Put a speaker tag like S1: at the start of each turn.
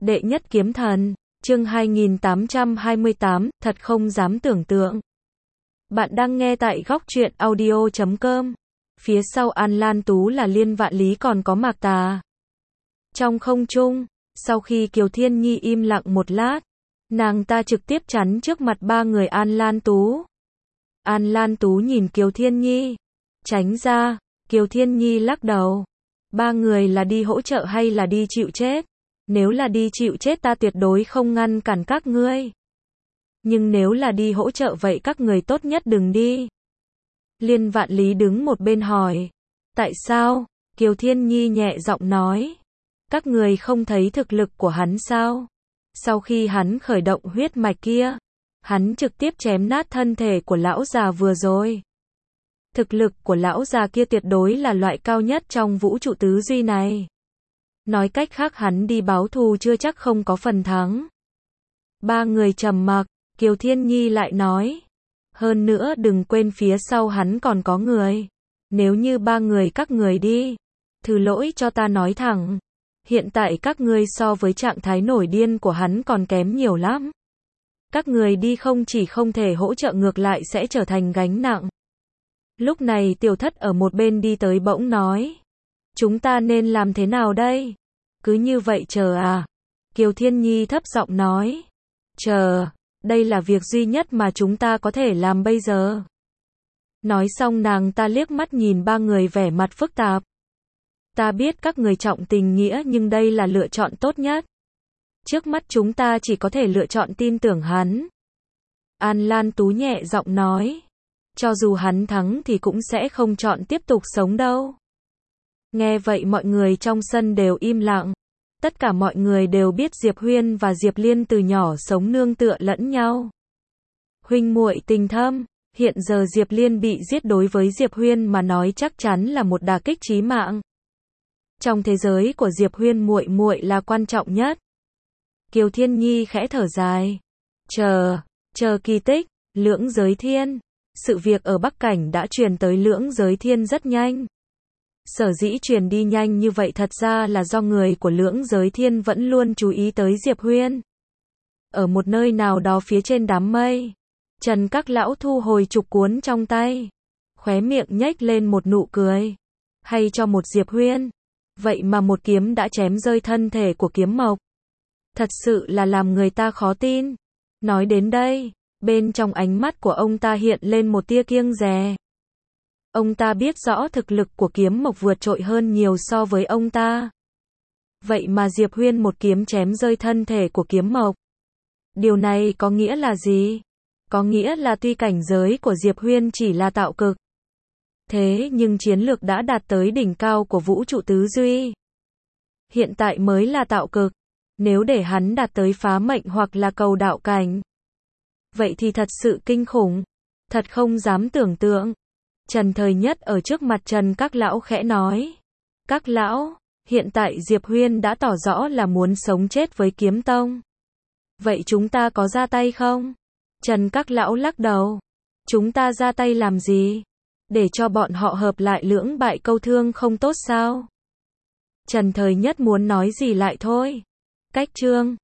S1: Đệ nhất kiếm thần, chương 2828, thật không dám tưởng tượng. Bạn đang nghe tại góc truyện audio.com. Phía sau An Lan Tú là Liên Vạn Lý còn có Mạc Tà. Trong không trung, sau khi Kiều Thiên Nhi im lặng một lát, nàng ta trực tiếp chắn trước mặt ba người An Lan Tú. An Lan Tú nhìn Kiều Thiên Nhi, tránh ra. Kiều Thiên Nhi lắc đầu. Ba người là đi hỗ trợ hay là đi chịu chết? Nếu là đi chịu chết ta tuyệt đối không ngăn cản các ngươi. Nhưng nếu là đi hỗ trợ vậy các người tốt nhất đừng đi. Liên Vạn Lý đứng một bên hỏi. Tại sao? Kiều Thiên Nhi nhẹ giọng nói. Các người không thấy thực lực của hắn sao? Sau khi hắn khởi động huyết mạch kia, hắn trực tiếp chém nát thân thể của lão già vừa rồi. Thực lực của lão già kia tuyệt đối là loại cao nhất trong vũ trụ tứ duy này. Nói cách khác hắn đi báo thù chưa chắc không có phần thắng. Ba người trầm mặc, Kiều Thiên Nhi lại nói. Hơn nữa đừng quên phía sau hắn còn có người. Nếu như ba người các người đi, thứ lỗi cho ta nói thẳng. Hiện tại các ngươi so với trạng thái nổi điên của hắn còn kém nhiều lắm. Các người đi không chỉ không thể hỗ trợ ngược lại sẽ trở thành gánh nặng. Lúc này Tiểu Thất ở một bên đi tới bỗng nói. Chúng ta nên làm thế nào đây? Cứ như vậy chờ à? Kiều Thiên Nhi thấp giọng nói. Chờ, đây là việc duy nhất mà chúng ta có thể làm bây giờ. Nói xong nàng ta liếc mắt nhìn ba người vẻ mặt phức tạp. Ta biết các người trọng tình nghĩa nhưng đây là lựa chọn tốt nhất. Trước mắt chúng ta chỉ có thể lựa chọn tin tưởng hắn. An Lan Tú nhẹ giọng nói. Cho dù hắn thắng thì cũng sẽ không chọn tiếp tục sống đâu. Nghe vậy mọi người trong sân đều im lặng. Tất cả mọi người đều biết Diệp Huyên và Diệp Liên từ nhỏ sống nương tựa lẫn nhau. Huynh muội tình thâm, hiện giờ Diệp Liên bị giết đối với Diệp Huyên mà nói chắc chắn là một đả kích chí mạng. Trong thế giới của Diệp Huyên muội muội là quan trọng nhất. Kiều Thiên Nhi khẽ thở dài. Chờ kỳ tích, Lưỡng Giới Thiên. Sự việc ở Bắc Cảnh đã truyền tới Lưỡng Giới Thiên rất nhanh. Sở dĩ truyền đi nhanh như vậy thật ra là do người của Lưỡng Giới Thiên vẫn luôn chú ý tới Diệp Huyên. Ở một nơi nào đó phía trên đám mây, Trần Các Lão thu hồi trục cuốn trong tay, khóe miệng nhếch lên một nụ cười. Hay cho một Diệp Huyên, vậy mà một kiếm đã chém rơi thân thể của Kiếm Mộc. Thật sự là làm người ta khó tin. Nói đến đây, bên trong ánh mắt của ông ta hiện lên một tia kiêng dè. Ông ta biết rõ thực lực của Kiếm Mộc vượt trội hơn nhiều so với ông ta. Vậy mà Diệp Huyên một kiếm chém rơi thân thể của Kiếm Mộc. Điều này có nghĩa là gì? Có nghĩa là tuy cảnh giới của Diệp Huyên chỉ là tạo cực. Thế nhưng chiến lược đã đạt tới đỉnh cao của vũ trụ tứ duy. Hiện tại mới là tạo cực. Nếu để hắn đạt tới phá mệnh hoặc là cầu đạo cảnh, vậy thì thật sự kinh khủng. Thật không dám tưởng tượng. Trần Thời Nhất ở trước mặt Trần Các Lão khẽ nói. Các lão, hiện tại Diệp Huyên đã tỏ rõ là muốn sống chết với Kiếm Tông. Vậy chúng ta có ra tay không? Trần Các Lão lắc đầu. Chúng ta ra tay làm gì? Để cho bọn họ hợp lại lưỡng bại câu thương không tốt sao? Trần Thời Nhất muốn nói gì lại thôi. Cách chương